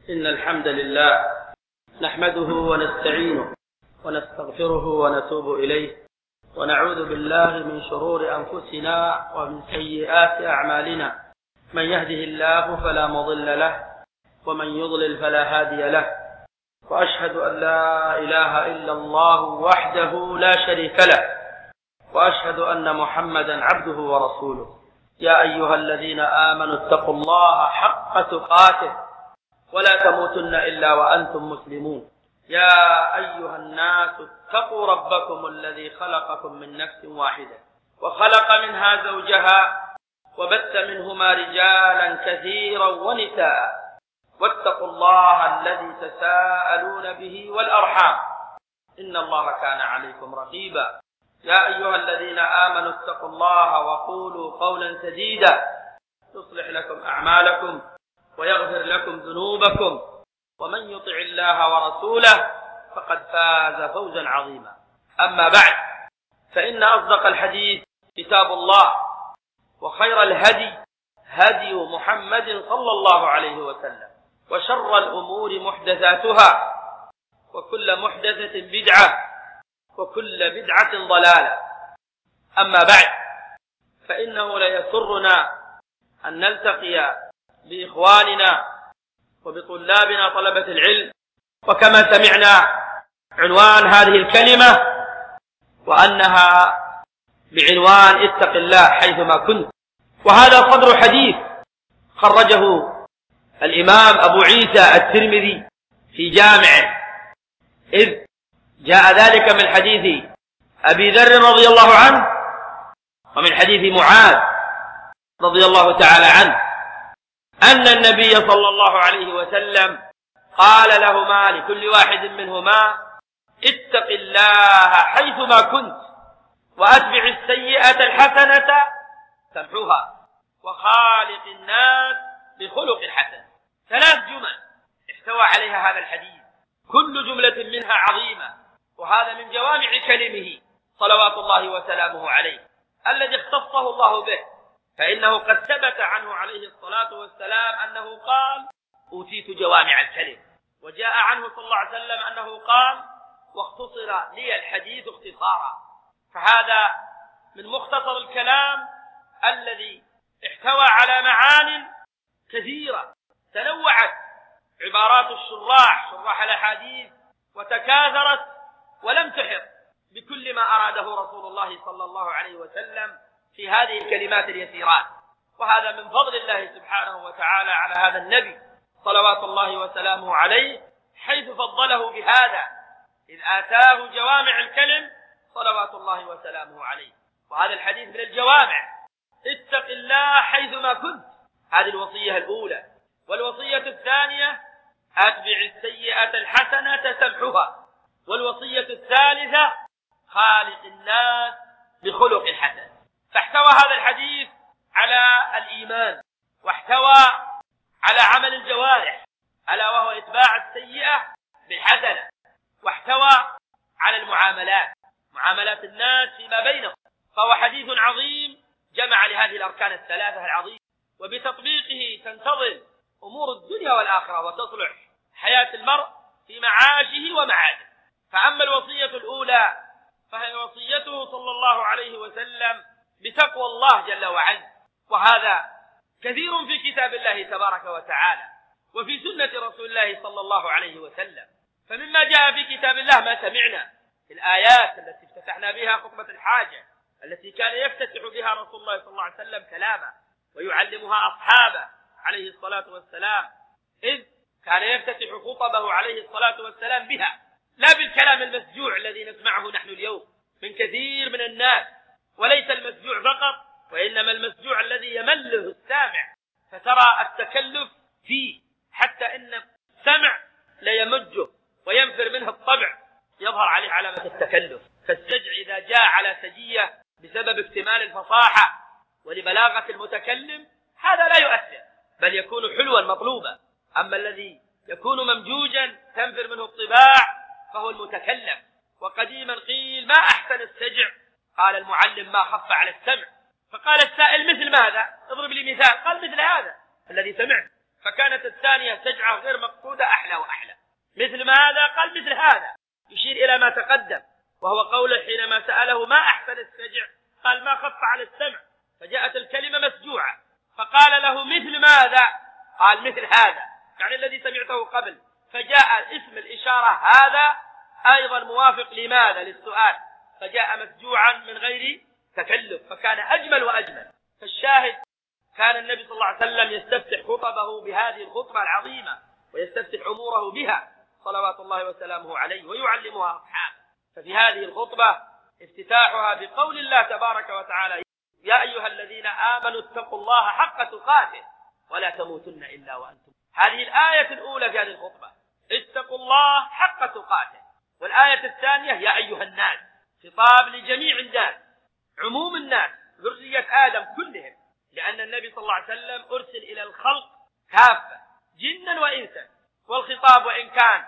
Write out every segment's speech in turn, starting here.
إن الحمد لله نحمده ونستعينه ونستغفره ونتوب إليه ونعوذ بالله من شرور أنفسنا ومن سيئات أعمالنا. من يهده الله فلا مضل له ومن يضلل فلا هادي له، وأشهد أن لا إله إلا الله وحده لا شريك له، وأشهد أن محمدا عبده ورسوله. يا أيها الذين آمنوا اتقوا الله حق تقاته ولا تموتن إلا وأنتم مسلمون. يا أيها الناس اتقوا ربكم الذي خلقكم من نفس واحدة وخلق منها زوجها وبث منهما رجالا كثيرا ونساء، واتقوا الله الذي تساءلون به والأرحام إن الله كان عليكم رقيبا. يا أيها الذين آمنوا اتقوا الله وقولوا قولا سديدا يصلح لكم أعمالكم ويغفر لكم ذنوبكم، ومن يطع الله ورسوله فقد فاز فوزا عظيما. أما بعد، فإن أصدق الحديث كتاب الله، وخير الهدي هدي محمد صلى الله عليه وسلم، وشر الأمور محدثاتها، وكل محدثة بدعة، وكل بدعة ضلالة. أما بعد، فإنه ليسرنا أن نلتقي بإخواننا وبطلابنا طلبة العلم، وكما سمعنا عنوان هذه الكلمة وأنها بعنوان اتق الله حيثما كنت. وهذا صدر حديث خرجه الإمام أبو عيسى الترمذي في جامعه، إذ جاء ذلك من حديث أبي ذر رضي الله عنه ومن حديث معاذ رضي الله تعالى عنه أن النبي صلى الله عليه وسلم قال لهما لكل واحد منهما اتق الله حيثما كنت وأتبع السيئة الحسنة تمحوها وخالق الناس بخلق حسن. ثلاث جمل احتوى عليها هذا الحديث، كل جملة منها عظيمة، وهذا من جوامع كلمه صلوات الله وسلامه عليه الذي اختصه الله به، فإنه قد ثبت عنه عليه الصلاة والسلام أنه قال أوتيت جوامع الكلم، وجاء عنه صلى الله عليه وسلم أنه قال واختصر لي الحديث اختصارا. فهذا من مختصر الكلام الذي احتوى على معان كثيرة، تنوعت عبارات شراح الأحاديث وتكاثرت ولم تحط بكل ما أراده رسول الله صلى الله عليه وسلم في هذه الكلمات اليسيرات. وهذا من فضل الله سبحانه وتعالى على هذا النبي صلوات الله وسلامه عليه، حيث فضله بهذا إذ آتاه جوامع الكلم صلوات الله وسلامه عليه. وهذا الحديث من الجوامع، اتق الله حيثما كنت، هذه الوصية الأولى. والوصية الثانية أتبع السيئة الحسنة تمحها. والوصية الثالثة خالق الناس بخلق حسن. فاحتوى هذا الحديث على الإيمان، واحتوى على عمل الجوارح ألا وهو إتباع السيئة بالحسنة، واحتوى على المعاملات، معاملات الناس فيما بينهم. فهو حديث عظيم جمع لهذه الأركان الثلاثة العظيمة، وبتطبيقه تنتظم أمور الدنيا والآخرة وتصلح حياة المرء في معاشه ومعاده. فأما الوصية الأولى فهي وصيته صلى الله عليه وسلم بتقوى الله جل وعلا، وهذا كثير في كتاب الله تبارك وتعالى وفي سنة رسول الله صلى الله عليه وسلم. فمما جاء في كتاب الله ما سمعنا في الآيات التي افتتحنا بها خطبة الحاجة، التي كان يفتتح بها رسول الله صلى الله عليه وسلم كلامه ويعلمها أصحابه عليه الصلاة والسلام، إذ كان يفتتح خطبه عليه الصلاة والسلام بها، لا بالكلام المسجوع الذي نسمعه نحن اليوم من كثير من الناس. وليس المسجوع فقط، وإنما المسجوع الذي يمله السامع، فترى التكلف فيه حتى إن السمع لا يمجه وينفر منه الطبع، يظهر عليه علامة التكلف. فالسجع إذا جاء على سجية بسبب اكتمال الفصاحة ولبلاغة المتكلم هذا لا يؤثر، بل يكون حلوا مطلوبا. أما الذي يكون ممجوجا تنفر منه الطباع فهو المتكلم. وقديما قيل ما أحسن السجع؟ قال المعلم ما خف على السمع. فقال السائل مثل ماذا؟ اضرب لي مثال. قال مثل هذا الذي سمعت. فكانت الثانية سجعة غير مقصودة مثل ماذا؟ قال مثل هذا، يشير إلى ما تقدم، وهو قوله حينما سأله ما أحسن السجع قال ما خف على السمع، فجاءت الكلمة مسجوعة، فقال له مثل ماذا؟ قال مثل هذا، يعني الذي سمعته قبل، فجاء اسم الإشارة هذا أيضا موافق لماذا؟ للسؤال، فجاء مسجوعا من غير تكلف، فكان أجمل وأجمل. فالشاهد كان النبي صلى الله عليه وسلم يستفتح خطبه بهذه الخطبة العظيمة، ويستفتح أموره بها صلوات الله وسلامه عليه، ويعلمها أصحابه. ففي هذه الخطبة افتتاحها بقول الله تبارك وتعالى: يا أيها الذين آمنوا اتقوا الله حق تقاته ولا تموتن إلا وأنتم. هذه الآية الأولى في هذه الخطبة، اتقوا الله حق تقاته. والآية الثانية يا أيها الناس، خطاب لجميع الناس، عموم الناس، ذرية آدم كلهم، لأن النبي صلى الله عليه وسلم أرسل إلى الخلق كافة جنا وإنسا، والخطاب وإن كان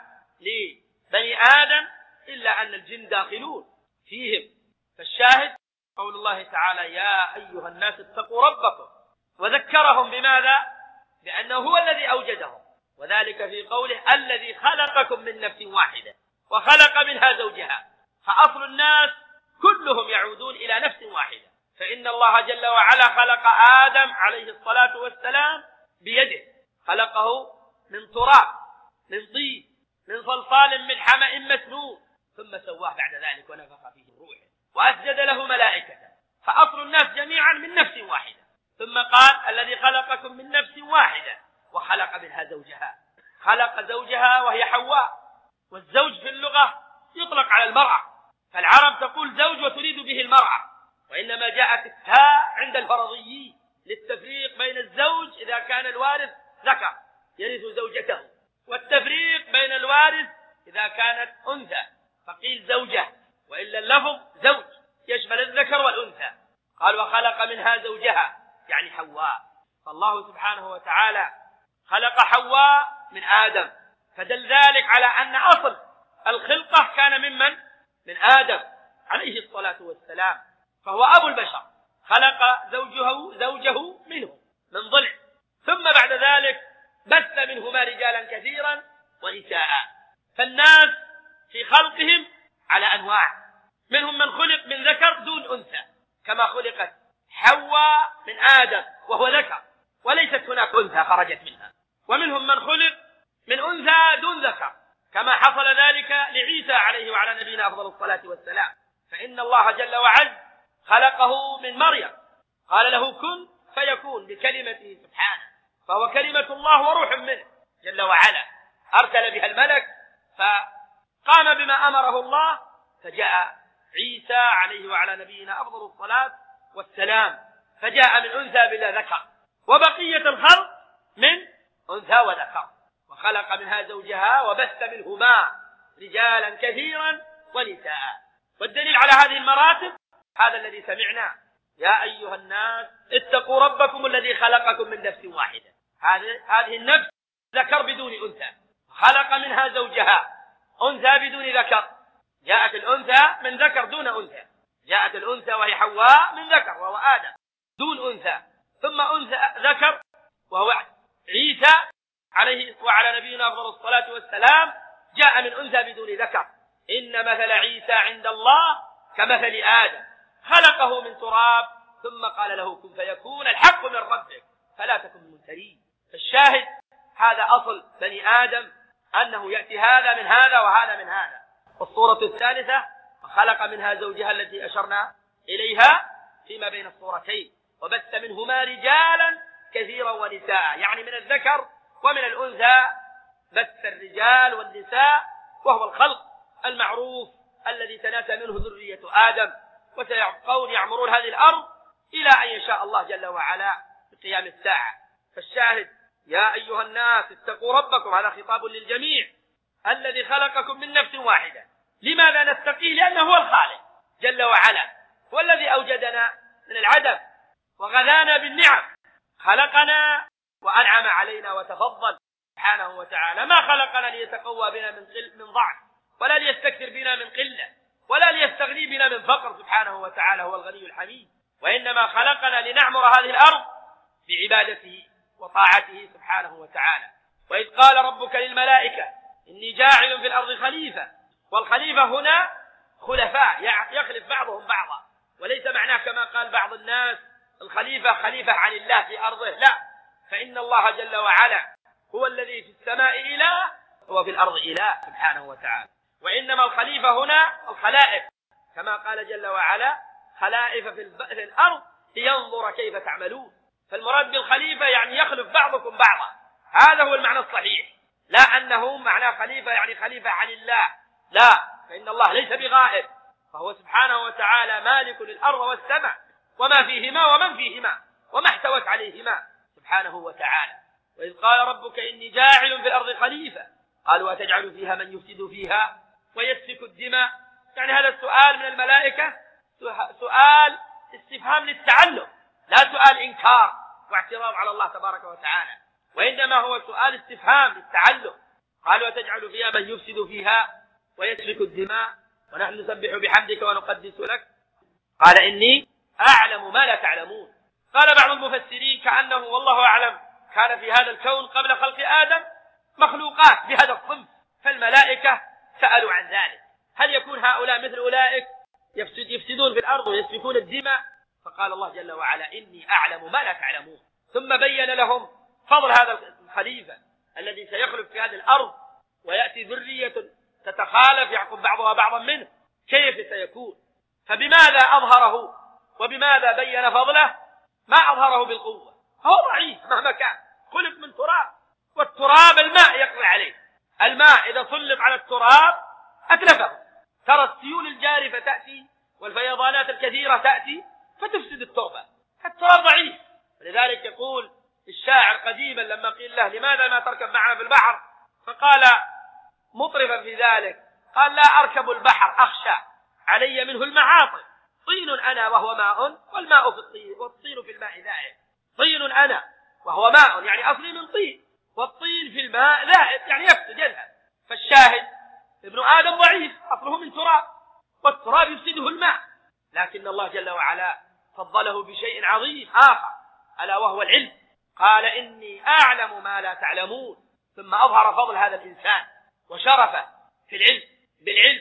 لبني آدم إلا أن الجن داخلون فيهم. فالشاهد قول الله تعالى: يا أيها الناس اتقوا ربكم، وذكرهم بماذا؟ بأنه هو الذي أوجدهم، وذلك في قوله: الذي خلقكم من نفس واحدة وخلق منها زوجها. فأصل الناس كلهم يعودون إلى نفس واحدة، فإن الله جل وعلا خلق آدم عليه الصلاة والسلام بيده، خلقه من تراب، من طين، من صلصال، من حمأ مسنون، ثم سواه بعد ذلك ونفخ فيه من روحه وأسجد له ملائكته. فأصل الناس جميعا من نفس واحدة. ثم قال: الذي خلقكم من نفس واحدة وخلق منها زوجها. خلق زوجها وهي حواء، والزوج في اللغة يطلق على المرأة، فالعرب تقول زوج وتريد به المرأة، وإنما جاءت التاء عند الفرضيين للتفريق بين الزوج إذا كان الوارث ذكر يرث زوجته، والتفريق بين الوارث إذا كانت أنثى فقيل زوجة، وإلا اللفظ زوج يشمل الذكر والأنثى. قال: وخلق منها زوجها، يعني حواء. فالله سبحانه وتعالى خلق حواء من آدم، فدل ذلك على أن أصل الخلقة كان ممن؟ من آدم عليه الصلاة والسلام، فهو أبو البشر. خلق زوجه منه من ضلع، ثم بعد ذلك بث منهما رجالا كثيرا ونساء. فالناس في خلقهم على أنواع، منهم من خلق من ذكر دون أنثى كما خلقت حواء من آدم وهو ذكر وليست هناك أنثى خرجت منها، ومنهم من خلق من أنثى دون ذكر كما حصل ذلك لعيسى عليه وعلى نبينا أفضل الصلاة والسلام. فإن الله جل وعز خلقه من مريم، قال له كن فيكون بكلمته سبحانه، فهو كلمة الله وروح منه جل وعلا، أرسل بها الملك فقام بما أمره الله، فجاء عيسى عليه وعلى نبينا أفضل الصلاة والسلام، فجاء من أنثى بلا ذكر، وبقية الخلق من أنثى وذكر. وخلق منها زوجها وبث منهما رجالا كثيرا ونساء. والدليل على هذه المراتب هذا الذي سمعنا: يا أيها الناس اتقوا ربكم الذي خلقكم من نفس واحدة. هذه النفس ذكر بدون أنثى، خلق منها زوجها أنثى بدون ذكر. جاءت الأنثى من ذكر دون أنثى، جاءت الأنثى وهي حواء من ذكر وهو آدم دون أنثى، ثم أنثى ذكر وهو عيسى عليه وعلى نبينا أفضل الصلاة والسلام، جاء من أنثى بدون ذكر. إن مثل عيسى عند الله كمثل آدم، خلقه من تراب ثم قال له كن فيكون، الحق من ربك فلا تكن من ممترين. فالشاهد هذا أصل بني آدم، أنه يأتي هذا من هذا وهذا من هذا. والصورة الثالثة: وخلق منها زوجها التي أشرنا إليها فيما بين الصورتين، وبث منهما رجالا كثيرا ونساء، يعني من الذكر ومن الأنثى بث الرجال والنساء، وهو الخلق المعروف الذي تناسى منه ذرية آدم، وسيبقون يعمرون هذه الأرض إلى أن يشاء الله جل وعلا بقيام الساعة. فالشاهد: يا أيها الناس اتقوا ربكم، هذا خطاب للجميع، الذي خلقكم من نفس واحدة. لماذا نتقيه؟ لأنه هو الخالق جل وعلا، هو الذي أوجدنا من العدم وغذانا بالنعم، خلقنا وأنعم علينا وتفضل سبحانه وتعالى. ما خلقنا ليتقوى بنا من ضعف، ولا ليستكثر بنا من قلة، ولا ليستغني بنا من فقر سبحانه وتعالى، هو الغني الحميد. وإنما خلقنا لنعمر هذه الأرض بعبادته وطاعته سبحانه وتعالى. وإذ قال ربك للملائكة إني جاعل في الأرض خليفة. والخليفة هنا خلفاء يخلف بعضهم بعضا، وليس معناه كما قال بعض الناس الخليفة خليفة عن الله في أرضه، لا، فإن الله جل وعلا هو الذي في السماء إله وفي الأرض إله سبحانه وتعالى. وإنما الخليفة هنا الخلائف، كما قال جل وعلا خلائف في الأرض لينظر كيف تعملون. فالمراد بالخليفة يعني يخلف بعضكم بعضا، هذا هو المعنى الصحيح، لا أنه معنى خليفة يعني خليفة عن الله، لا، فإن الله ليس بغائب، فهو سبحانه وتعالى مالك للأرض والسماء وما فيهما ومن فيهما وما احتوت عليهما سبحانه وتعالى. وإذ قال ربك إني جاعل في الأرض خليفة قالوا أتجعل فيها من يفسد فيها ويسفك الدماء. يعني هذا السؤال من الملائكة سؤال استفهام للتعلم، لا سؤال إنكار واعتراض على الله تبارك وتعالى، وإنما هو سؤال استفهام للتعلم. قالوا أتجعل فيها من يفسد فيها ويسفك الدماء ونحن نسبح بحمدك ونقدس لك قال إني أعلم ما لا تعلمون. قال بعض المفسرين كأنه والله أعلم كان في هذا الكون قبل خلق آدم مخلوقات بهذا الصنف، فالملائكة سألوا عن ذلك، هل يكون هؤلاء مثل أولئك يفسدون في الأرض ويسفكون الدماء؟ فقال الله جل وعلا إني أعلم ما لا تعلمون، ثم بين لهم فضل هذا الخليفة الذي سيخلف في هذه الأرض ويأتي ذرية تتخالف يعقب بعضها بعضا منه، كيف سيكون؟ فبماذا أظهره وبماذا بين فضله؟ ما أظهره بالقوة، هو ضعيف مهما كان، خلق من تراب، والتراب الماء يقضي عليه، الماء إذا سلط على التراب أتلفه. ترى السيول الجارفة تأتي والفيضانات الكثيرة تأتي فتفسد التربة، التراب ضعيف. ولذلك يقول الشاعر قديما لما قيل له لماذا ما تركب معنا في البحر، فقال مطرفا في ذلك قال لا أركب البحر أخشى علي منه المعاطف، طين أنا وهو ماء والماء في الطين والطين في الماء ذائب. طين أنا وهو ماء يعني أصلي من طين، والطين في الماء ذائب يعني يفسد يذهب. فالشاهد ابن آدم ضعيف أصله من تراب، والتراب يفسده الماء، لكن الله جل وعلا فضله بشيء عظيم آخر ألا وهو العلم. قال إني أعلم ما لا تعلمون، ثم أظهر فضل هذا الإنسان وشرفه في العلم بالعلم،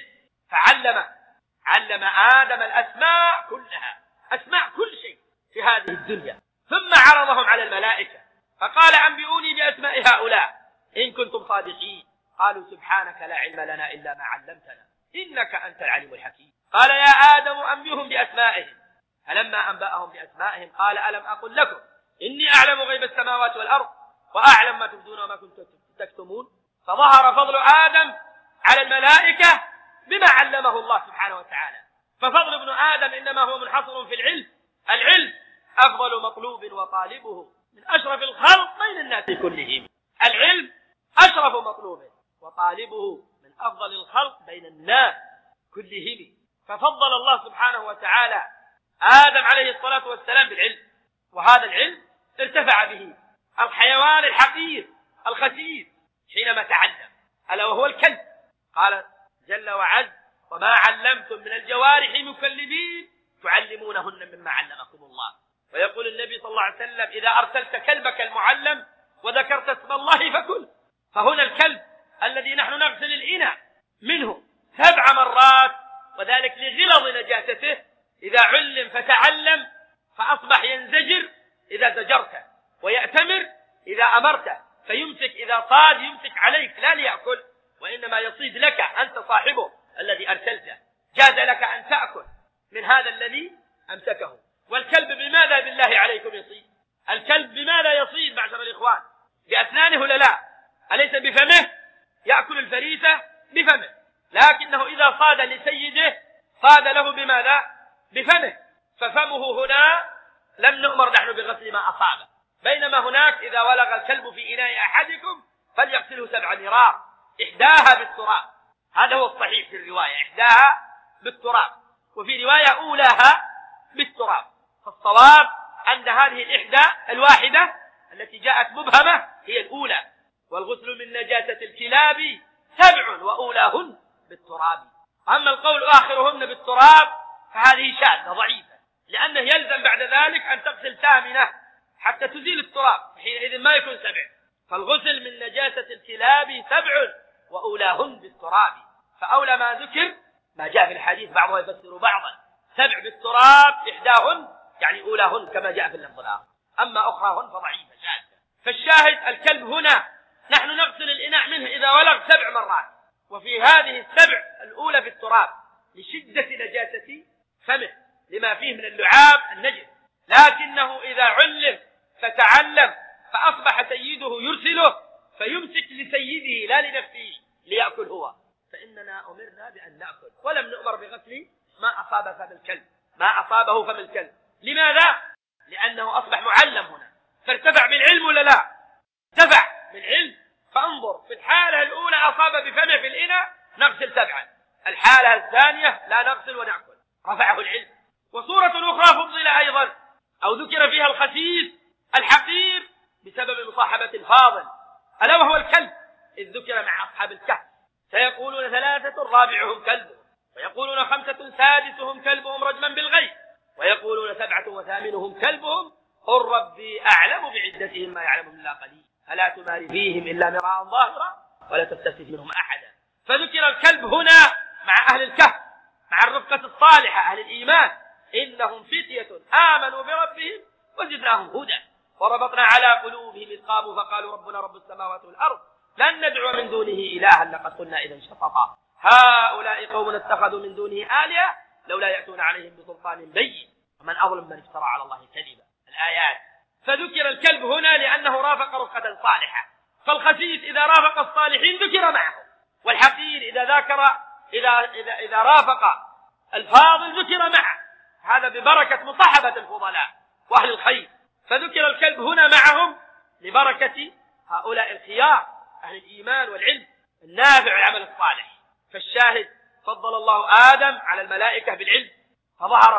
علم آدم الأسماء كلها، أسماء كل شيء في هذه الدنيا، ثم عرضهم على الملائكة فقال أنبئوني بأسماء هؤلاء إن كنتم صادقين. قالوا سبحانك لا علم لنا إلا ما علمتنا إنك أنت العليم الحكيم. قال يا آدم أنبئهم بأسمائهم، فلما أنبأهم بأسمائهم قال ألم أقل لكم إني أعلم غيب السماوات والأرض وأعلم ما تبدون وما كنتم تكتمون. فظهر فضل آدم على الملائكة بما علمه الله سبحانه وتعالى. ففضل ابن آدم إنما هو منحصر في العلم، العلم أفضل مطلوب وطالبه من أشرف الخلق بين الناس كلهم، العلم أشرف مطلوب وطالبه من أفضل الخلق بين الناس كلهم. ففضل الله سبحانه وتعالى آدم عليه الصلاة والسلام بالعلم، وهذا العلم ارتفع به الحيوان الحقير الخسيس حينما تعلم، ألا وهو الكلب. قال جل وعز وما علمتم من الجوارح مكلبين تعلمونهن مما علمكم الله. ويقول النبي صلى الله عليه وسلم إذا أرسلت كلبك المعلم وذكرت اسم الله فكل. فهنا الكلب الذي نحن نغسل الإناء منه 7 مرات، وذلك لغلظ نجاسته، إذا علم فتعلم فأصبح ينزجر إذا زجرته، ويأتمر إذا أمرته، فيمسك إذا صاد يمسك عليك لا ليأكل، وإنما يصيد لك أنت صاحبه الذي أرسلته، جاز لك أن تأكل من هذا الذي أمسكه. والكلب بماذا بالله عليكم يصيد؟ الكلب بماذا يصيد معشر الإخوان؟ بأسنانه ولا لا؟ أليس بفمه؟ يأكل الفريسة بفمه، لكنه إذا صاد لسيده صاد له بماذا؟ بفمه. ففمه هنا لم نؤمر نحن بغسل ما أصابه، بينما هناك إذا ولغ الكلب في إناء أحدكم فليغسله 7 مرات، إحداها بالتراب، هذا هو الصحيح في الرواية، إحداها بالتراب، وفي رواية أولاها بالتراب. فالصواب أن هذه الإحدى الواحدة التي جاءت مبهمة هي الأولى. والغسل من نجاسة الكلاب 7 وأولاهن بالتراب. أما القول آخرهن بالتراب فهذه شاذة ضعيفة، لأنه يلزم بعد ذلك أن تغسل 8 حتى تزيل التراب، حينئذ ما يكون 7. فالغسل من نجاسة الكلاب 7 وأولاهن بالتراب. فأولى ما ذكر ما جاء في الحديث، بعضها يفسر بعضا. 7 بالتراب إحداهن يعني أولاهن كما جاء في اللفظ الآخر، أما أخراهن فضعيفة شاذة. فالشاهد الكلب هنا نحن نغسل الإناء منه إذا ولغ 7 مرات، وفي هذه 7 الأولى في التراب لشدة نجاسة فمه لما فيه من اللعاب النجس، لكنه إذا علم فتعلم فأصبح سيده يرسله فيمسك لسيده لا لنفسه ليأكل هو، فإننا أمرنا بأن نأكل ولم نؤمر بغسل ما أصاب فم الكلب، ما أصابه فم الكلب. لماذا؟ لأنه أصبح معلم هنا، فارتفع بالعلم ولا لا؟ ارتفع بالعلم. فانظر في الحالة الأولى أصاب بفمه في الإناء نغسل 7، الحالة الثانية لا نغسل ونأكل، رفعه العلم. وصورة أخرى فضل أيضا أو ذكر فيها الخسيس الحقير بسبب مصاحبة الفاضل، ألا وهو الكلب، إذ ذكر مع أصحاب الكهف سيقولون 3 رابعهم كلبهم، ويقولون 5 سادسهم كلبهم رجما بالغيب، ويقولون 7 وثامنهم كلبهم، قل ربي أعلم بعدتهم ما يعلمهم إلا قليل ألا تماري فيهم إلا مراء ظاهرا ولا تستفت منهم أحدا. فذكر الكلب هنا مع أهل الكهف، مع الرفقة الصالحة أهل الإيمان، إنهم فتية آمنوا بربهم وزدناهم هدى وربطنا على قلوبهم إذ قاموا فقالوا ربنا رب السماوات والأرض لن ندعو من دونه إلها لقد قلنا إذا شططا هؤلاء قوم اتخذوا من دونه آلهة لولا يأتون عليهم بسلطان بين ومن أظلم من افترى على الله كذبا. الآيات. فذكر الكلب هنا لأنه رافق رفقة صالحة، فالخسيس إذا رافق الصالحين ذكر معه، والحقير إذا رافق الفاضل ذكر معه، هذا ببركة مصاحبة الفضلاء وأهل الخير. فذكر الكلب هنا معهم لبركة هؤلاء الخيار أهل الإيمان والعلم النافع والعمل الصالح. فالشاهد فضل الله آدم على الملائكة بالعلم فظهر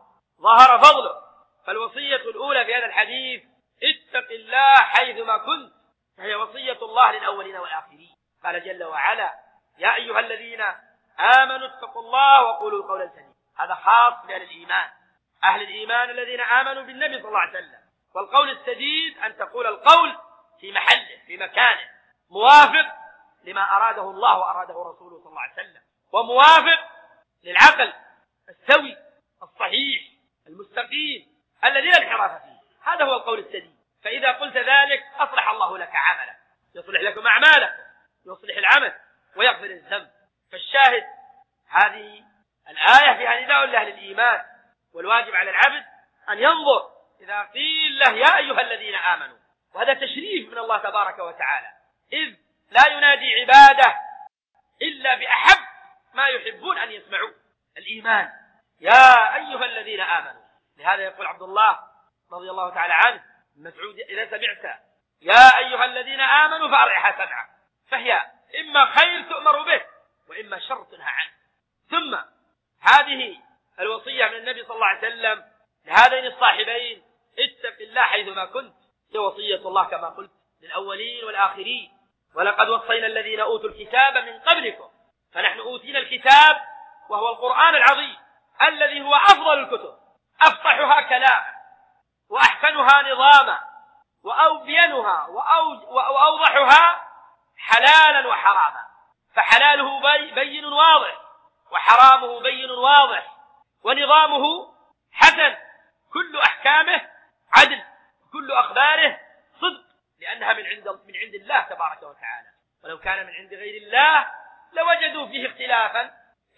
فضله. فالوصية الأولى في هذا الحديث اتق الله حيثما كنت، فهي وصية الله للأولين والآخرين. قال جل وعلا يا أيها الذين آمنوا اتقوا الله وقولوا قولا سديدا. هذا خاص بأهل الإيمان، أهل الإيمان الذين آمنوا بالنبي صلى الله عليه وسلم. والقول السديد أن تقول القول في محله في مكانه موافق لما أراده الله وأراده رسوله صلى الله عليه وسلم، وموافق للعقل السوي الصحيح المستقيم الذي لا انحراف فيه. هذا هو القول السديد. فإذا قلت ذلك أصلح الله لك عملك، يصلح لكم أعمالك، يصلح العمل ويغفر الذنب. فالشاهد هذه الآية فيها نداء لأهل الإيمان، والواجب على العبد أن ينظر إذا قيل له يا أيها الذين آمنوا، وهذا تشريف من الله تبارك وتعالى، إذ لا ينادي عباده إلا بأحب ما يحبون أن يسمعوا الإيمان، يا أيها الذين آمنوا. لهذا يقول عبد الله رضي الله تعالى عنه مسعود إذا سمعت يا أيها الذين آمنوا فأرعها سمعا، فهي إما خير تؤمر به وإما شر تنهى عنه. ثم هذه الوصية من النبي صلى الله عليه وسلم لهذين الصاحبين اتق الله حيثما كنت، هي وصية الله كما قلت للأولين والآخرين. ولقد وصينا الذين أوتوا الكتاب من قبلكم، فنحن أوتينا الكتاب وهو القرآن العظيم الذي هو أفضل الكتب، أفصحها كلاما وأحسنها نظاما وأبينها وأوضحها حلالا وحراما. فحلاله بين واضح، وحرامه بين واضح، ونظامه حسن، كل أحكامه عدل، كل أخباره صدق، لأنها من عند الله تبارك وتعالى. ولو كان من عند غير الله لوجدوا فيه اختلافا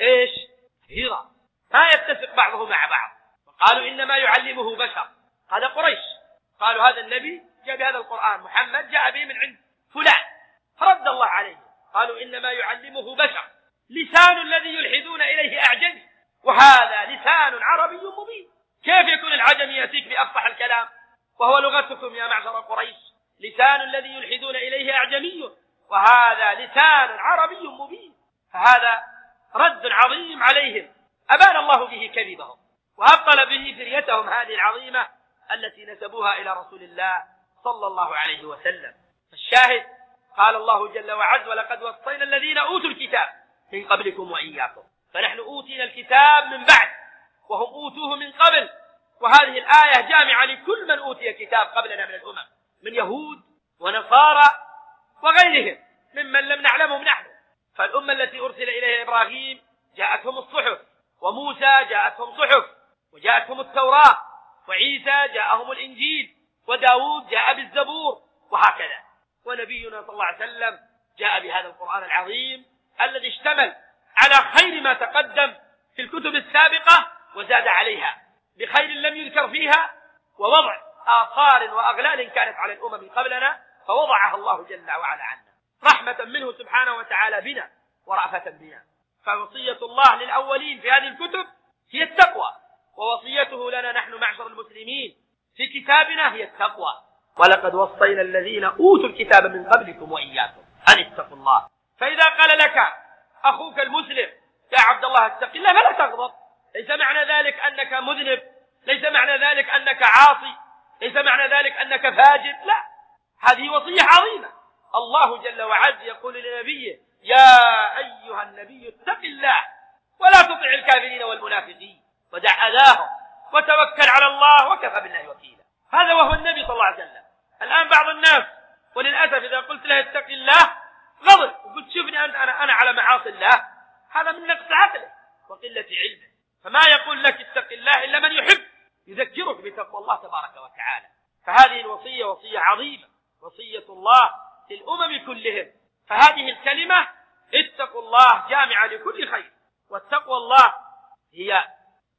كثيرا ما يتفق بعضه مع بعض. وقالوا إنما يعلمه بشر، هذا قريش قالوا هذا النبي جاء بهذا القرآن، محمد جاء به من عند فلان، فرد الله عليه قالوا إنما يعلمه بشر، لسان الذي يلحدون إليه أعجمي وهذا لسان عربي مبين. كيف يكون العجمي يأتيك بأفصح الكلام وهو لغتكم يا معشر قريش؟ لسان الذي يلحدون إليه أعجمي وهذا لسان عربي مبين. فهذا رد عظيم عليهم أبان الله به كذبهم وأبطل به فريتهم هذه العظيمة التي نسبوها إلى رسول الله صلى الله عليه وسلم. فالشاهد قال الله جل وعز ولقد وصينا الذين أوتوا الكتاب من قبلكم وإياكم. فنحن أوتينا الكتاب من بعد وهم أوتوه من قبل، وهذه الآية جامعة لكل من أوتي كتاب قبلنا من الأمم من يهود ونصارى وغيرهم ممن لم نعلمهم نحن، فالأمة التي أرسل إليها إبراهيم جاءتهم الصحف، وموسى جاءتهم صحف وجاءتهم التوراة، وعيسى جاءهم الإنجيل، وداود جاء بالزبور، وهكذا. ونبينا صلى الله عليه وسلم جاء بهذا القرآن العظيم الذي اشتمل على خير ما تقدم في الكتب السابقة وزاد عليها بخير لم يذكر فيها، ووضع آثار وأغلال كانت على الأمم قبلنا فوضعها الله جل وعلا عنا رحمة منه سبحانه وتعالى بنا ورأفة بنا. فوصية الله للأولين في هذه الكتب هي التقوى، ووصيته لنا نحن معشر المسلمين في كتابنا هي التقوى. ولقد وصينا الذين أوتوا الكتاب من قبلكم وإياكم أن اتقوا الله. فإذا قال لك أخوك المسلم يا عبد الله اتق الله فلا تغضب، ليس معنى ذلك أنك مذنب، ليس معنى ذلك أنك عاصي، ليس معنى ذلك أنك فاجر، لا، هذه وصية عظيمة. الله جل وعلا يقول لنبيه يا أيها النبي اتق الله ولا تطع الكافرين والمنافقين ودع أذاهم وتوكل على الله وكفى بالله وكيلا. هذا وهو النبي صلى الله عليه وسلم. الآن بعض الناس وللأسف إذا قلت له اتق الله غضب وقلت شوفني أنا على معاصي الله، هذا من نقص عقله وقلة علمه. فما يقول لك اتق الله إلا من يحب يذكرك بتقوى الله تبارك وتعالى. فهذه الوصية وصية عظيمة، وصية الله للأمم كلهم. فهذه الكلمة اتقوا الله جامعة لكل خير، والتقوى الله هي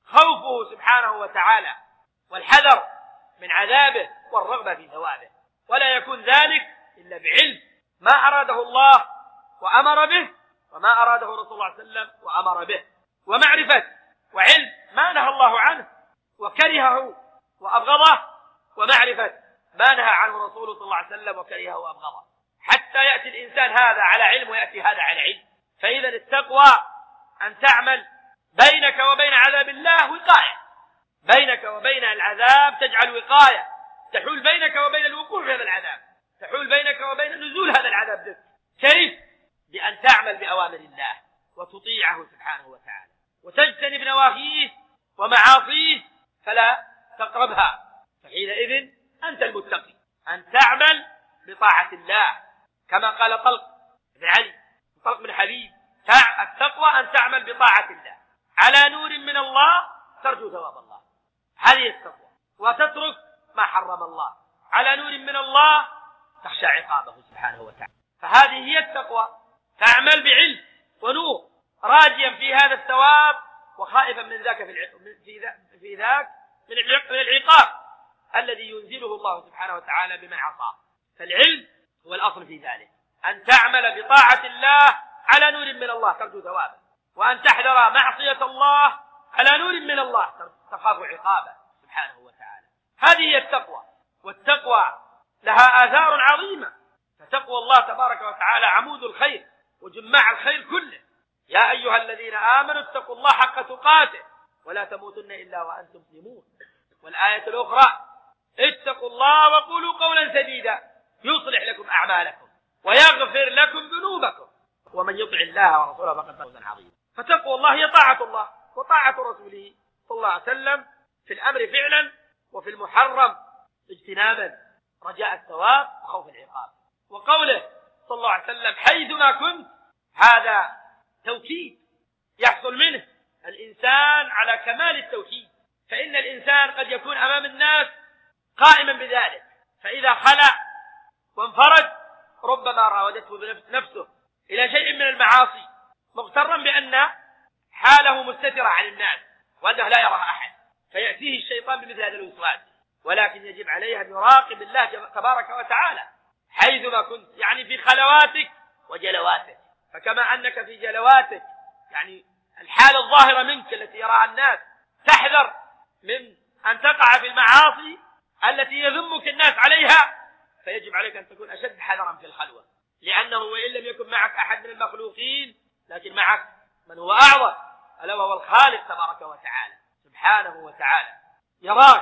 خوفه سبحانه وتعالى والحذر من عذابه والرغبة في ثوابه، ولا يكون ذلك إلا بعلم ما أراده الله وأمر به، وما أراده رسول الله صلى الله عليه وسلم وأمر به، ومعرفة وعلم ما نهى الله عنه وكرهه وأبغضه، ومعرفة ما نهى عنه رسوله صلى الله عليه وسلم وكرهه وأبغضه، حتى يأتي الإنسان هذا على علم ويأتي هذا على علم. فإذا التقوى أن تعمل بينك وبين عذاب الله وقاية، بينك وبين العذاب تجعل وقاية تحول بينك وبين الوقوع في هذا العذاب، تحول بينك وبين نزول هذا العذاب ذلك. كيف؟ بأن تعمل بأوامر الله وتطيعه سبحانه وتعالى، وتجتنب نواهيه ومعاصيه فلا تقربها، فحينئذ أنت المتقي. أن تعمل بطاعة الله كما قال طلق بن علي، طلق بن حبيب، التقوى أن تعمل بطاعة الله على نور من الله ترجو ثواب الله، هذه التقوى، وتترك ما حرم الله على نور من الله تخشى عقابه سبحانه وتعالى. فهذه هي التقوى، تعمل بعلم ونور راجيا في هذا الثواب وخائفا من ذاك في ذاك من العقاب الذي ينزله الله سبحانه وتعالى بمن عصاه. فالعلم هو الأصل في ذلك، أن تعمل بطاعة الله على نور من الله ترجو ثوابه، وأن تحذر معصية الله على نور من الله تخاف عقابه سبحانه وتعالى. هذه هي التقوى، والتقوى لها آثار عظيمة. فتقوى الله تبارك وتعالى عمود الخير وجماع الخير كله. يا أيها الذين آمنوا اتقوا الله حق تقاته ولا تموتن إلا وأنتم مسلمون. والآية الأخرى اتقوا الله وقولوا قولا سديدا يصلح لكم أعمالكم ويغفر لكم ذنوبكم ومن يطع الله ورسوله فقد فاز فوزا عظيما. فتقوى الله هي طاعة الله وطاعة رسوله صلى الله عليه وسلم في الأمر فعلا وفي المحرم اجتنابا رجاء الثواب وخوف العقاب. وقوله صلى الله عليه وسلم حيثما كنت، هذا توكيد يحصل منه الإنسان على كمال التوحيد. فإن الإنسان قد يكون أمام الناس قائما بذلك، فإذا خلع وانفرد ربما راودته نفسه إلى شيء من المعاصي مغترا بأن حاله مستترة عن الناس وأنه لا يرى أحد، فيأتيه الشيطان بمثل هذا الوسواس. ولكن يجب عليه أن يراقب الله تبارك وتعالى حيثما كنت، يعني في خلواتك وجلواتك. فكما أنك في جلواتك يعني الحالة الظاهرة منك التي يراها الناس تحذر من أن تقع في المعاصي التي يذمك الناس عليها، فيجب عليك أن تكون أشد حذرا في الخلوة، لأنه وإن لم يكن معك أحد من المخلوقين لكن معك من هو أعظم ألا وهو الخالق تبارك وتعالى سبحانه وتعالى، يراك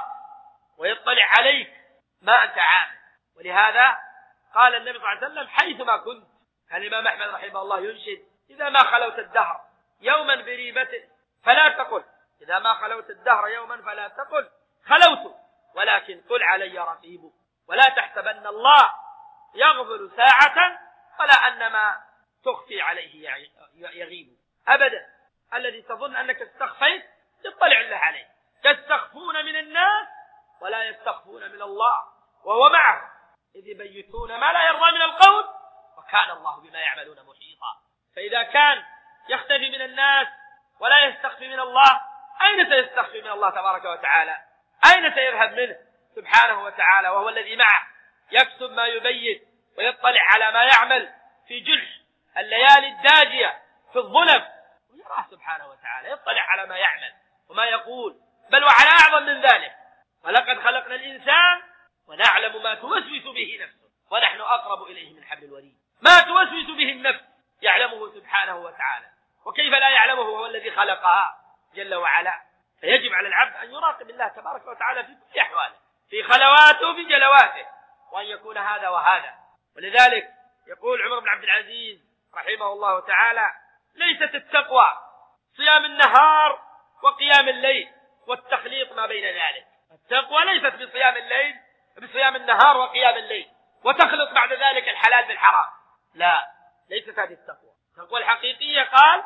ويطلع عليك ما أنت عامل. ولهذا قال النبي صلى الله عليه وسلم حيثما كنت. الإمام أحمد رحمه الله ينشد إذا ما خلوت الدهر يوما بريبته فلا تقل، إذا ما خلوت الدهر يوما فلا تقل خلوت، ولكن قل علي رقيب، ولا تحسبن الله يغفل ساعة ولا أن ما تخفي عليه يغيب أبدا. الذي تظن أنك استخفيت يطلع الله عليه. تستخفون من الناس ولا يستخفون من الله وهو معهم إذ يبيتون ما لا يرضى من القول وكان الله بما يعملون محيطا. فإذا كان يختفي من الناس ولا يستخفي من الله، أين سيستخفي من الله تبارك وتعالى؟ أين سيذهب منه سبحانه وتعالى وهو الذي معه يكتب ما يبيت ويطلع على ما يعمل في جلح الليالي الداجية في الظلم، ويراه سبحانه وتعالى يطلع على ما يعمل وما يقول. بل وعلى أعظم من ذلك، ولقد خلقنا الإنسان ونعلم ما توسوس به نفسه ونحن أقرب إليه من حبل الوريد. ما توسوس به النفس يعلمه سبحانه وتعالى، وكيف لا يعلمه وهو الذي خلقها جل وعلا. فيجب على العبد أن يراقب الله تبارك وتعالى في كل أحواله، في خلواته وفي جلواته، وأن يكون هذا وهذا. ولذلك يقول عمر بن عبد العزيز رحمه الله تعالى: ليست التقوى صيام النهار وقيام الليل والتخليط ما بين ذلك. التقوى ليست بصيام الليل بصيام النهار وقيام الليل وتخلط بعد ذلك الحلال بالحرام، لا، ليست هذه التقوى. التقوى الحقيقية قال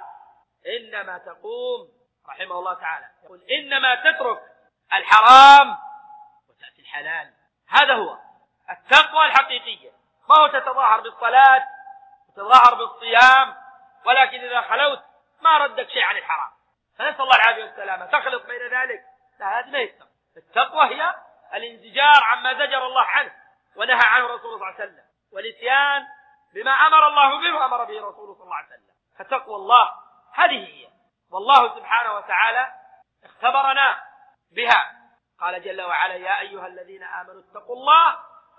إنما تقوم رحمه الله تعالى يقول إنما تترك الحرام وتأتي الحلال. هذا هو التقوى الحقيقية، ما هو تتظاهر بالصلاة وتتظاهر بالصيام ولكن إذا خلوت ما ردك شيء عن الحرام، فنسأل الله العافية والسلامة. تخلط بين ذلك، لا، هذه ما هي التقوى. التقوى هي الانزجار عما زجر الله عنه ونهى عنه رسوله صلى الله عليه وسلم، والاتيان بما أمر الله به وأمر به رسوله صلى الله عليه وسلم. فتقوى الله هذه هي، والله سبحانه وتعالى اختبرنا بها. قال جل وعلا: يا أيها الذين آمنوا اتقوا الله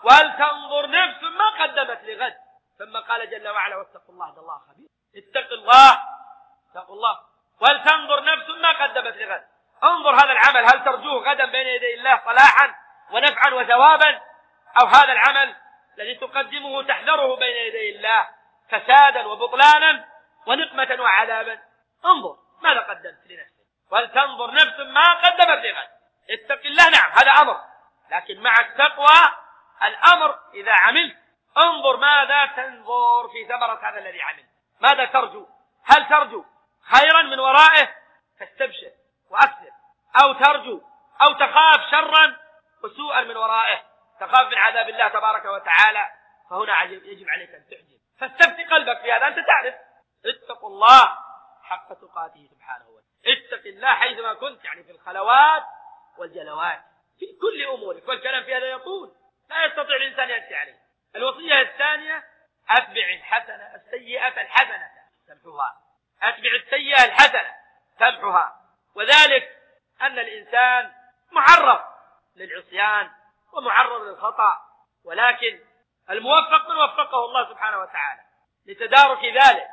ولتنظر نفس ما قدمت لغد. ثم قال جل وعلا: واتقوا الله، الله خبير. اتق الله، اتقوا الله ولتنظر نفس ما قدمت لغد. انظر هذا العمل هل ترجوه غدا بين يدي الله صلاحا ونفعا وثوابا، أو هذا العمل الذي تقدمه تحذره بين يدي الله فسادا وبطلانا ونقمة وعذابا. انظر ماذا قدمت لنفسك، ولتنظر نفس ما قدمت لغد. اتق الله، نعم هذا أمر، لكن مع التقوى الأمر إذا عملت انظر ماذا تنظر في ثمرة هذا الذي عملت، ماذا ترجو. هل ترجو خيرا من ورائه فاستبشر وأكثر، أو ترجو أو تخاف شرا وسوءا من ورائه، تخاف من عذاب الله تبارك وتعالى، فهنا يجب عليك أن تحجم. فاستفتي قلبك في هذا، أنت تعرف. اتقوا الله حق تقاته سبحانه وتعالى. اتق الله حيثما كنت، يعني في الخلوات والجلوات في كل أمورك، والكلام في هذا يطول لا يستطيع الإنسان يأتي عليه. الوصية الثانية: أتبع الحسنة السيئة الحسنة تمحها. أتبع السيئة الحسنة تمحها. وذلك أن الإنسان معرض للعصيان ومعرض للخطأ، ولكن الموفق من وفقه الله سبحانه وتعالى لتدارك ذلك،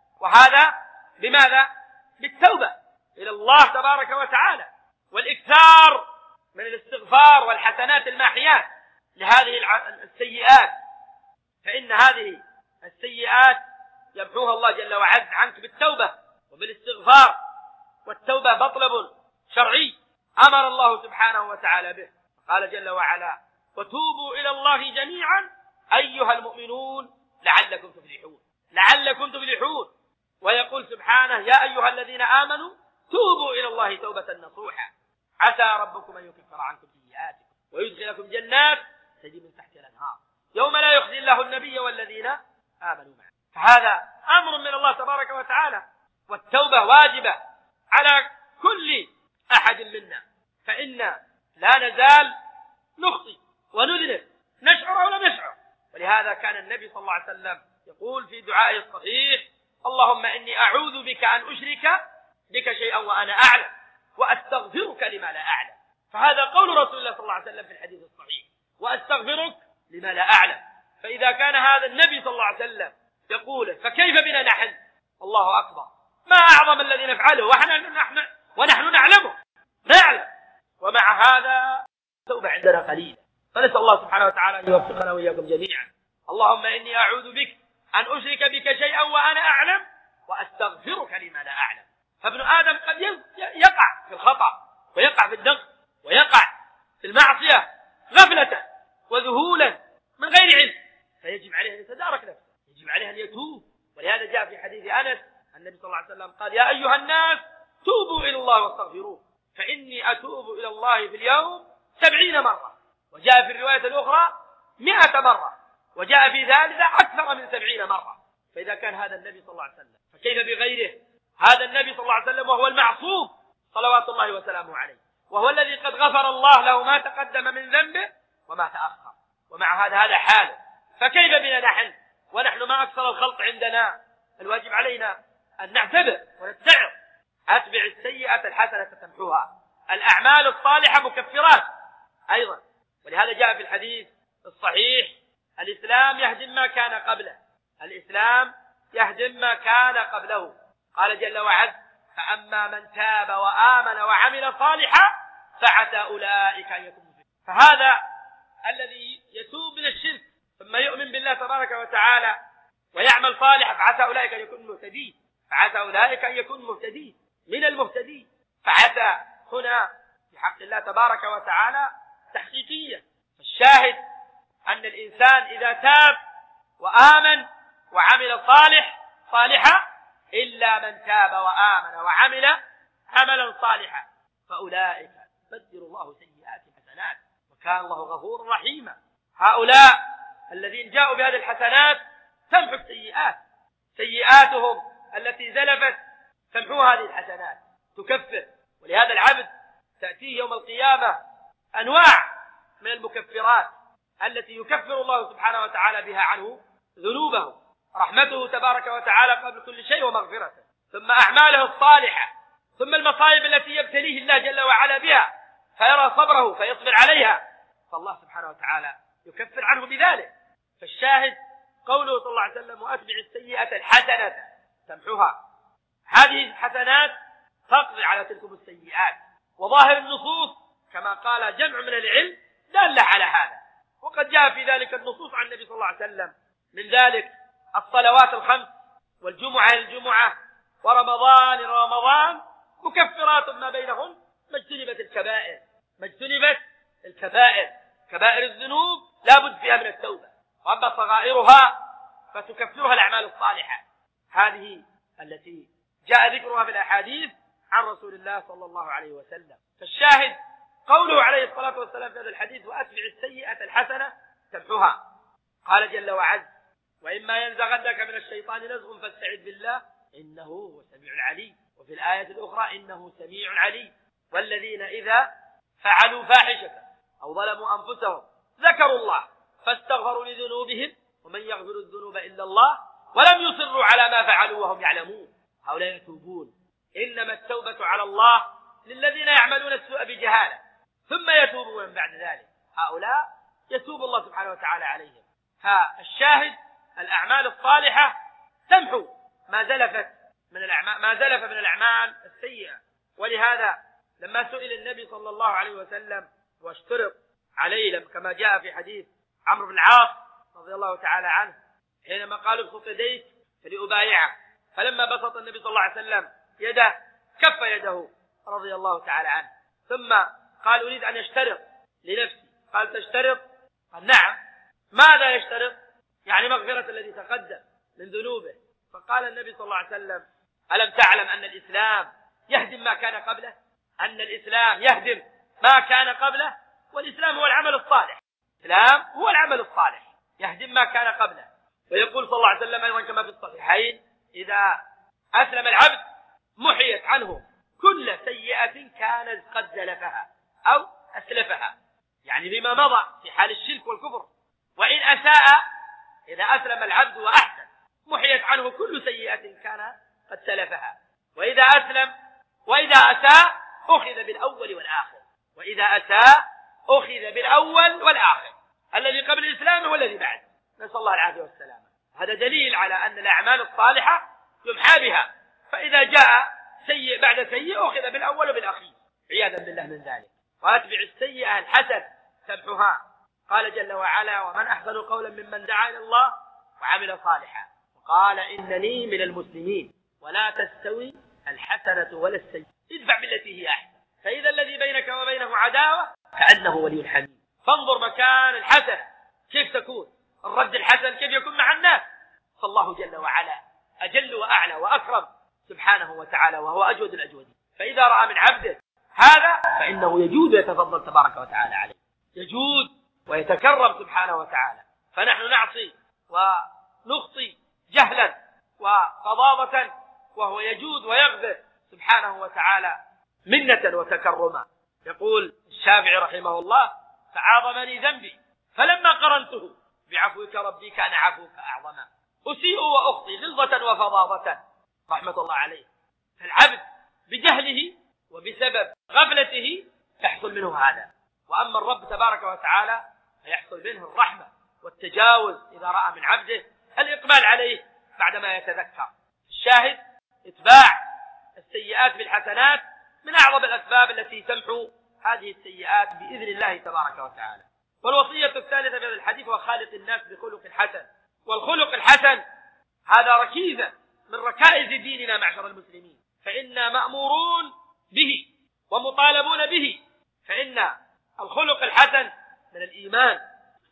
وهذا بماذا؟ بالتوبة إلى الله تبارك وتعالى والإكثار من الاستغفار والحسنات الماحيات لهذه السيئات، فإن هذه السيئات يمحوها الله جل وعز عنك بالتوبة وبالاستغفار. والتوبة مطلب شرعي أمر الله سبحانه وتعالى به. قال جل وعلا: وتوبوا إلى الله جميعا أيها المؤمنون لعلكم تفلحون. لعلكم تفلحون. ويقول سبحانه: يا أيها الذين آمنوا توبوا إلى الله توبة نصوحا عسى ربكم أن يكفر عنكم سيئاتكم ويدخلكم جنات تجري من تحتها الأنهار يوم لا يخزي الله النبي والذين آمنوا معه. فهذا أمر من الله تبارك وتعالى، والتوبة واجبة على كل أحد منا، فإن لا نزال نخطئ ونذنب نشعر أو لا نشعر. ولهذا كان النبي صلى الله عليه وسلم يقول في دعائه الصحيح: اللهم إني أعوذ بك أن أشرك بك شيئا وأنا أعلم وأستغفرك لما لا أعلم. فهذا قول رسول الله صلى الله عليه وسلم في الحديث الصحيح: وأستغفرك لما لا أعلم. فإذا كان هذا النبي صلى الله عليه وسلم يقول، فكيف بنا نحن؟ الله أكبر، ما أعظم الذي نفعله ونحن نعلمه، نعلم، ومع هذا التوبة عندنا قليلة. فنسأل الله سبحانه وتعالى أن يوفقنا وإياكم جميعا. اللهم إني أعوذ بك أن أشرك بك شيئا وأنا أعلم وأستغفرك لما لا أعلم. فابن آدم قد يقع في الخطأ ويقع في الدغ ويقع في المعصية غفلة وذهولا من غير علم، فيجب عليه أن يتدارك نفسه، يجب عليه أن يتوب. ولهذا جاء في حديث أنس النبي صلى الله عليه وسلم قال يا أيها الناس توبوا إلى الله واستغفروه فإني أتوب إلى الله في اليوم 70 مرة، وجاء في الرواية الأخرى 100 مرة، وجاء في ذلك أكثر من 70 مرة. فإذا كان هذا النبي صلى الله عليه وسلم فكيف بغيره؟ هذا النبي صلى الله عليه وسلم وهو المعصوم صلوات الله وسلامه عليه، وهو الذي قد غفر الله له ما تقدم من ذنبه وما تأخر، ومع هذا حاله. فكيف بنا نحن ونحن ما أكثر الخلق عندنا؟ الواجب علينا أن نعتبر ونتعظ. أتبع السيئة الحسنة تمحوها. الأعمال الصالحة مكفرات أيضا، ولهذا جاء في الحديث الصحيح الإسلام يهدم ما كان قبله، الإسلام يهدم ما كان قبله. قال جل وعلا فأما من تاب وآمن وعمل صالحا فعسى أولئك أن يكونوا فيه. فهذا الذي يتوب من الشرك ثم يؤمن بالله تبارك وتعالى ويعمل صالحا فعسى أولئك أن يكونوا مهتدين، فعسى أولئك أن يكونوا مهتدين من المهتدين. فعسى هنا في حق الله تبارك وتعالى تحقيقية. الشاهد أن الإنسان إذا تاب وآمن وعمل صالحا إلا من تاب وآمن وعمل عملا صالحا فأولئك يبدل الله سيئات حسنات وكان الله غفورا رحيما. هؤلاء الذين جاءوا بهذه الحسنات تمحو السيئات، سيئاتهم التي زلفت تمحو هذه الحسنات تكفر. ولهذا العبد تأتيه يوم القيامة أنواع من المكفرات التي يكفر الله سبحانه وتعالى بها عنه ذنوبه، رحمته تبارك وتعالى قبل كل شيء ومغفرته، ثم أعماله الصالحة، ثم المصائب التي يبتليه الله جل وعلا بها فيرى صبره فيصبر عليها، فالله سبحانه وتعالى يكفر عنه بذلك. فالشاهد قوله صلى الله عليه وسلم وأتبع السيئة الحسنة تمحوها. هذه الحسنات تقضي على تلك السيئات، وظاهر النصوص كما قال جمع من العلم دل على هذا، وقد جاء في ذلك النصوص عن النبي صلى الله عليه وسلم، من ذلك الصلوات الخمس والجمعة الجمعة ورمضان رمضان مكفرات ما بينهم ما اجتنبت الكبائر، ما اجتنبت الكبائر. كبائر الذنوب لا بد فيها من التوبة، وأما صغائرها فتكفرها الأعمال الصالحة، هذه التي جاء ذكرها في الأحاديث عن رسول الله صلى الله عليه وسلم. فالشاهد قوله عليه الصلاة والسلام في هذا الحديث وأتبع السيئة الحسنة تمحوها. قال جل وعلا وإما ينزغنك من الشيطان نزغ فاستعذ بالله إنه هو السميع العليم. وفي الآية الأخرى إنه سميع عليم. والذين إذا فعلوا فاحشة أو ظلموا أنفسهم ذكروا الله فاستغفروا لذنوبهم ومن يغفر الذنوب إلا الله ولم يصروا على ما فعلوا وهم يعلمون هؤلاء يتوبون. إنما التوبة على الله للذين يعملون السوء بجهالة ثم يتوبون من بعد ذلك، هؤلاء يتوب الله سبحانه وتعالى عليهم. فالشاهد الأعمال الصالحة تمحو ما زلف من الأعمال السيئة. ولهذا لما سئل النبي صلى الله عليه وسلم واشترط عليه كما جاء في حديث عمرو بن العاص رضي الله تعالى عنه حينما قال ابسط يديك فلأبايعه، فلما بسط النبي صلى الله عليه وسلم يده كف يده رضي الله تعالى عنه، ثم قال أريد أن يشترط لنفسي، قال تشترط؟ قال نعم. ماذا يشترط؟ يعني مغفرة الذي تقدم من ذنوبه. فقال النبي صلى الله عليه وسلم ألم تعلم أن الإسلام يهدم ما كان قبله؟ أن الإسلام يهدم ما كان قبله، والإسلام هو العمل الصالح، الإسلام هو العمل الصالح يهدم ما كان قبله. ويقول صلى الله عليه وسلم أيضا كما في الصحيحين إذا أسلم العبد محيت عنه كل سيئة كانت قد زلفها أو أسلفها، يعني بما مضى في حال الشرك والكفر. وإن أساء إذا أسلم العبد وأحسن محيت عنه كل سيئة كان قد سلفها. وإذا أسلم وإذا أساء أخذ بالأول والآخر، وإذا أساء أخذ بالأول والآخر، الذي قبل الإسلام والذي بعد، نسأل الله العافية والسلامة. هذا دليل على أن الأعمال الصالحة يمحى بها، فإذا جاء سيء بعد سيء أخذ بالأول وبالأخير عياذا بالله من ذلك. وأتبع السيئة الحسنة تمحها. قال جل وعلا ومن أحسن قولا ممن دعا إلى الله وعمل صالحا وقال إنني من المسلمين ولا تستوي الحسنة ولا السيئة ادفع بالتي هي أحسن فإذا الذي بينك وبينه عداوة كأنه ولي حميم. فانظر مكان الحسنة كيف تكون، الرد الحسن كيف يكون مع الناس. فالله جل وعلا أجل وأعلى وأكرم سبحانه وتعالى وهو أجود الأجودين. فإذا رأى من عبده هذا فإنه يجود ويتفضل تبارك وتعالى عليه، يجود ويتكرم سبحانه وتعالى. فنحن نعصي ونخطي جهلا وفظاظة وهو يجود ويغفر سبحانه وتعالى منة وتكرما. يقول الشافعي رحمه الله: فعاظمني ذنبي فلما قرنته بعفوك ربي كان عفوك أعظما، أسيء وأخطي غلظة وفظاظة رحمة الله عليه. فالعبد بجهله وبسبب غفلته يحصل منه هذا، وأما الرب تبارك وتعالى فيحصل منه الرحمة والتجاوز إذا رأى من عبده الإقبال عليه بعدما يتذكر. الشاهد: اتباع السيئات بالحسنات من أعظم الأسباب التي تمحو هذه السيئات بإذن الله تبارك وتعالى. والوصية الثالثة في هذا الحديث: وخالق الناس بخلق حسن. والخلق الحسن هذا ركيزة من ركائز ديننا معشر المسلمين، فإنا مأمورون به ومطالبون به، فإن الخلق الحسن من الإيمان.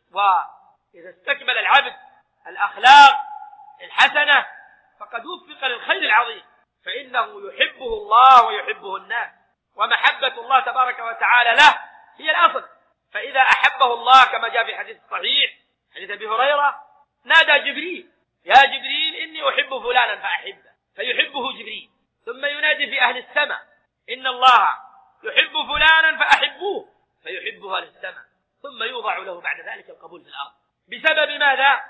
وإذا استكمل العبد الأخلاق الحسنة فقد وفق للخير العظيم، فإنه يحبه الله ويحبه الناس، ومحبة الله تبارك وتعالى له هي الأصل. فإذا أحبه الله كما جاء في حديث صحيح حديث أبي هريرة: نادى جبريل: يا جبريل إني أحب فلانا فأحبه، فيحبه جبريل. ثم ينادي في أهل السماء: إن الله يحب فلانا فأحبوه، فيحبه أهل السماء. ثم يوضع له بعد ذلك القبول في الأرض. بسبب ماذا؟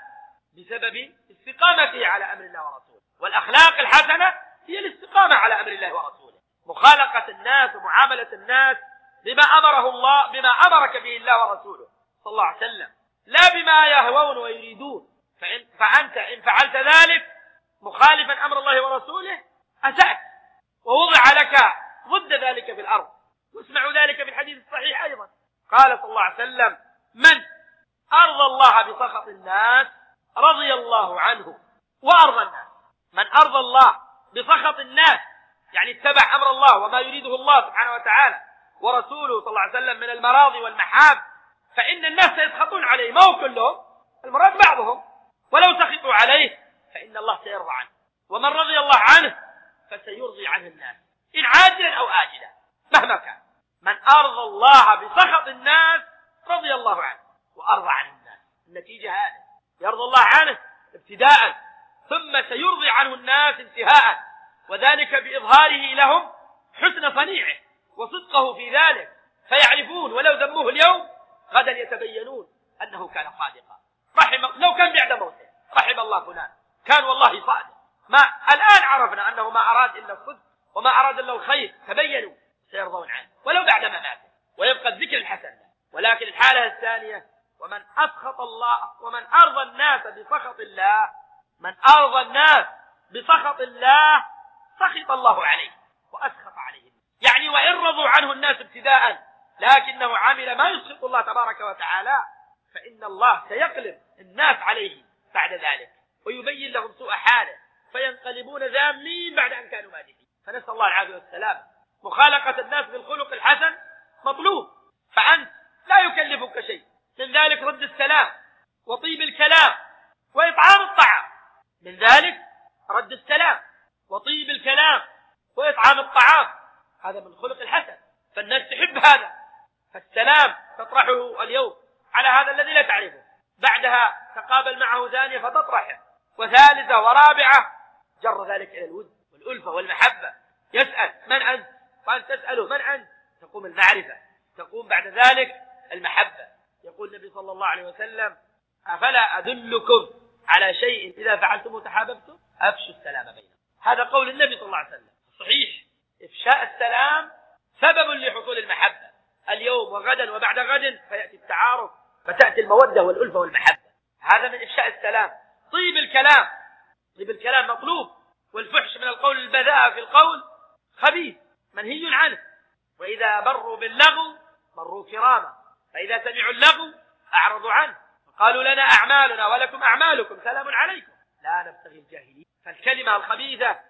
بسبب استقامته على أمر الله ورسوله. والأخلاق الحسنة هي الاستقامة على أمر الله ورسوله، مخالقة الناس ومعاملة الناس بما أمره الله، بما أمرك به الله ورسوله صلى الله عليه وسلم، لا بما يهوون ويريدون. فأنت إن فعلت ذلك مخالفا أمر الله ورسوله أسأت، ووضع لك ضد ذلك في الأرض. واسمعوا ذلك في الحديث الصحيح أيضا. قال صلى الله عليه وسلم: من أرضى الله بسخط الناس رضي الله عنه وأرضى الناس. من أرضى الله بسخط الناس يعني اتبع أمر الله وما يريده الله سبحانه وتعالى ورسوله صلى الله عليه وسلم من المراضي والمحاب، فإن الناس سيسخطون عليه، ما هو كلهم، المراد بعضهم، ولو سخطوا عليه فإن الله سيرضى عنه. ومن رضي الله عنه فسيرضي عنه الناس إن عاجلا أو آجلا مهما كان. من أرضى الله بسخط الناس رضي الله عنه وأرضى عن الناس. النتيجة هذا: يرضى الله عنه ابتداء، ثم سيرضي عنه الناس انتهاء، وذلك بإظهاره لهم حسن صنيعه وصدقه في ذلك، فيعرفون ولو ذموه اليوم غدا يتبينون أنه كان صادقا. لو كان بعد موته: رحم الله فلان، كان والله صادق، ما الآن عرفنا أنه ما أراد إلا الصدق وما أراد إلا الخير، تبينوا، سيرضون عنه ولو بعد مماته، ويبقى الذكر الحسن. ولكن الحالة الثانية: ومن أسخط الله، ومن أرضى الناس بسخط الله، من أرضى الناس بسخط الله سخط الله عليه وأسخط عليه. يعني وإن رضوا عنه الناس ابتداء لكنه عمل ما يسخط الله تبارك وتعالى، فإن الله سيقلب الناس عليه بعد ذلك ويبين لهم سوء حاله، فينقلبون ذامين بعد أن كانوا مادحين. فنسأل الله العافية والسلام. مخالقة الناس بالخلق الحسن مطلوب، فأنت لا يكلفك شيء من ذلك رد السلام وطيب الكلام وإطعام الطعام. من ذلك رد السلام وطيب الكلام وإطعام الطعام، هذا من خلق الحسن، فالناس تحب هذا. فالسلام تطرحه اليوم على هذا الذي لا تعرفه، بعدها تقابل معه ثانية فتطرحه، وثالثة ورابعة، جر ذلك إلى الود والألفة والمحبة. يسأل: من أنت؟ وأنت تسأله: من أنت؟ تقوم المعرفة، تقوم بعد ذلك المحبة. يقول النبي صلى الله عليه وسلم: أفلا أدلكم على شيء إذا فعلتم تحاببتم؟ أفشوا السلام بينكم. هذا قول النبي صلى الله عليه وسلم صحيح. إفشاء السلام سبب لحصول المحبة اليوم وغدا وبعد غد، فيأتي التعارف، فتأتي المودة والألفة والمحبة. هذا من إفشاء السلام. طيب الكلام، طيب الكلام مطلوب. والفحش من القول البذاء في القول خبيث منهي عنه. وإذا بروا باللغو مروا كراما، فإذا سمعوا اللغو أعرضوا عنه، قالوا: لنا أعمالنا ولكم أعمالكم سلام عليكم لا نبتغي الجاهلين. فالكلمة الخبيثة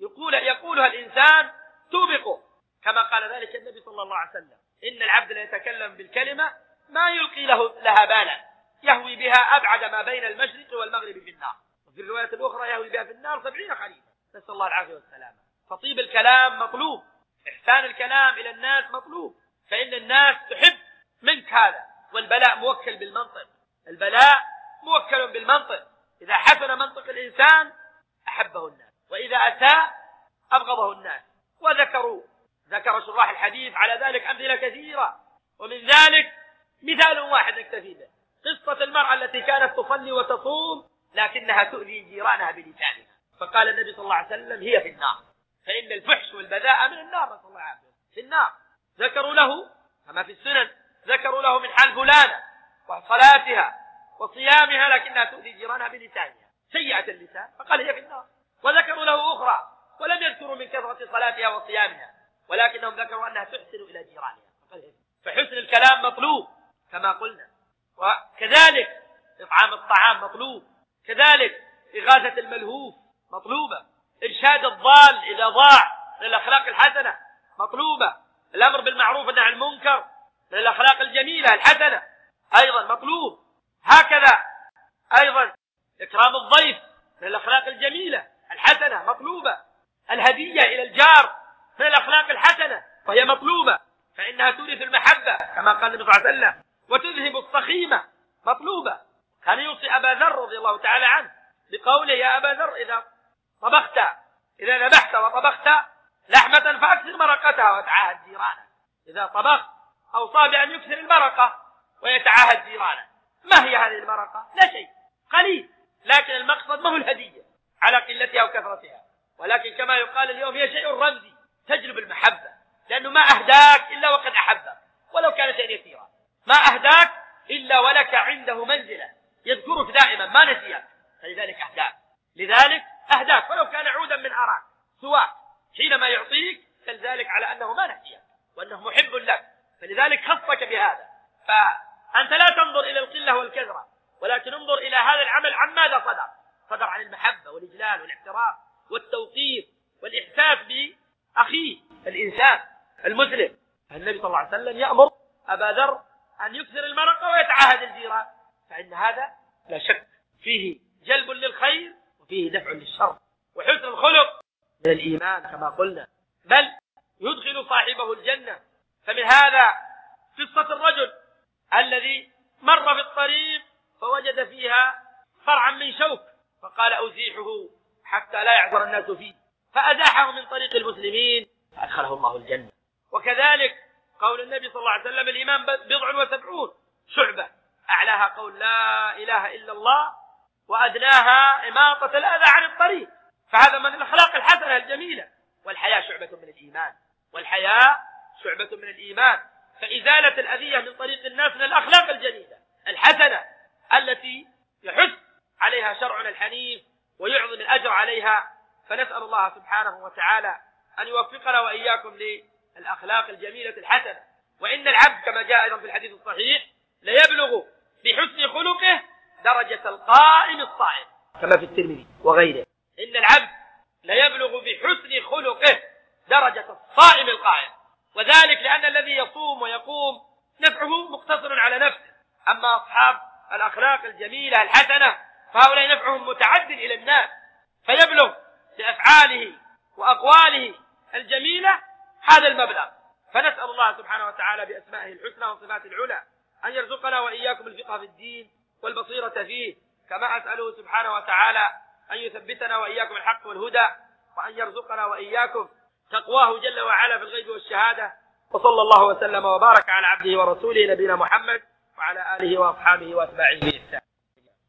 يقولها الإنسان توبقه، كما قال ذلك النبي صلى الله عليه وسلم: إن العبد لا يتكلم بالكلمة ما يلقي لها بالا يهوي بها أبعد ما بين المشرق والمغرب في النار، وفي الرواية الأخرى يهوي بها في النار 70 خريفا. نسأل الله العافية والسلامة. فطيب الكلام مطلوب، إحسان الكلام إلى الناس مطلوب، فإن الناس تحب منك هذا. والبلاء موكل بالمنطق، البلاء موكل بالمنطق. إذا حسن منطق الإنسان أحبه الناس، وإذا أساء أبغضه الناس. ذكر شراح الحديث على ذلك أمثلة كثيرة، ومن ذلك مثال واحد نكتفي به، قصة المرأة التي كانت تصلي وتصوم لكنها تؤذي جيرانها بلسانها، فقال النبي صلى الله عليه وسلم هي في النار، فإن الفحش والبذاء من النار، نسأل الله العافية، في النار. ذكروا له كما في السنن، ذكروا له من حال فلانة وصلاتها وصيامها لكنها تؤذي جيرانها بلسانها، سيئة اللسان، فقال هي في النار. وذكروا له أخرى ولم يذكروا من كثرة صلاتها وصيامها، ولكنهم ذكروا أنها تحسن إلى جيرانها، فحسن الكلام مطلوب كما قلنا، وكذلك إطعام الطعام مطلوب، كذلك إغاثة الملهوف مطلوبة، إرشاد الضال إذا ضاع من الأخلاق الحسنة مطلوبة، الأمر بالمعروف والنهي عن المنكر من الأخلاق الجميلة الحسنة أيضا مطلوب، هكذا أيضا إكرام الضيف من الأخلاق الجميلة الحسنة مطلوبة، الهدية إلى الجار من الأخلاق الحسنة وهي مطلوبة، فإنها تورث المحبة كما قال النبي صلى الله عليه وسلم، وتذهب الصخيمة مطلوبة. كان يوصي أبا ذر رضي الله تعالى عنه بقوله يا أبا ذر إذا ذبحت وطبخت لحمة فأكثر مرقتها وتعاهد جيرانك. إذا طبخت أوصى بأن يكثر المرقة ويتعاهد جيرانه. ما هي هذه المرقة؟ لا شيء، قليل، لكن المقصد ما هو الهدية على قلتها وكثرتها، ولكن كما يقال اليوم هي شيء رمزي تجلب المحبة، لأنه ما أهداك إلا وقد أحبك ولو كان شيء يسيرا، ما أهداك إلا ولك عنده منزلة يذكرك دائما ما نسيك، فلذلك أهداك، لذلك أهداك ولو كان عودا من أراك سواء، حينما يعطيك دل ذلك على أنه ما نسيك وأنه محب لك، فلذلك خصك بهذا. فأنت لا تنظر إلى القلة والكثرة، ولكن انظر إلى هذا العمل عن ماذا صدر عن المحبة والإجلال والاحترام والتوقير والإحساس بأخيه الإنسان المسلم. النبي صلى الله عليه وسلم يأمر أبا ذر أن يكثر المرقة ويتعاهد الجيران، فإن هذا لا شك فيه جلب للخير وفيه دفع للشر، وحسن الخلق من الإيمان كما قلنا، بل يدخل صاحبه الجنة. فمن هذا قصة الرجل الذي مر في الطريق فوجد فيها فرعا من شوك، فقال أزيحه حتى لا يعثر الناس فيه، فأزاحه من طريق المسلمين فأدخله الله الجنة. وكذلك قول النبي صلى الله عليه وسلم الإيمان 70 شعبة، أعلاها قول لا إله إلا الله، وأدناها إماطة الأذى عن الطريق، فهذا من الأخلاق الحسنة الجميلة. والحياة شعبة من الإيمان، فإزالة الأذية من طريق الناس من الأخلاق الجميلة الحسنة التي يحث عليها شرعنا الحنيف ويعظم الأجر عليها. فنسأل الله سبحانه وتعالى أن يوفقنا وإياكم للأخلاق الجميلة الحسنة. وإن العبد كما جاء أيضا في الحديث الصحيح ليبلغ بحسن خلقه درجة القائم الصائم، كما في الترمذي وغيره، إن العبد ليبلغ بحسن خلقه درجة الصائم القائم، وذلك لأن الذي يصوم ويقوم نفعه مقتصر على نفسه، أما أصحاب الأخلاق الجميلة الحسنة فهؤلاء نفعهم متعد إلى الناس، فيبلغ بأفعاله وأقواله الجميلة هذا المبلغ. فنسأل الله سبحانه وتعالى بأسمائه الحسنى وصفاته العلى أن يرزقنا وإياكم الفقه في الدين والبصيرة فيه، كما أسأله سبحانه وتعالى أن يثبتنا وإياكم الحق والهدى، وأن يرزقنا وإياكم تقواه جل وعلا في الغيب والشهادة. وصلى الله وسلم وبارك على عبده ورسوله نبينا محمد وعلى آله وأصحابه وأتباعه بإحسان.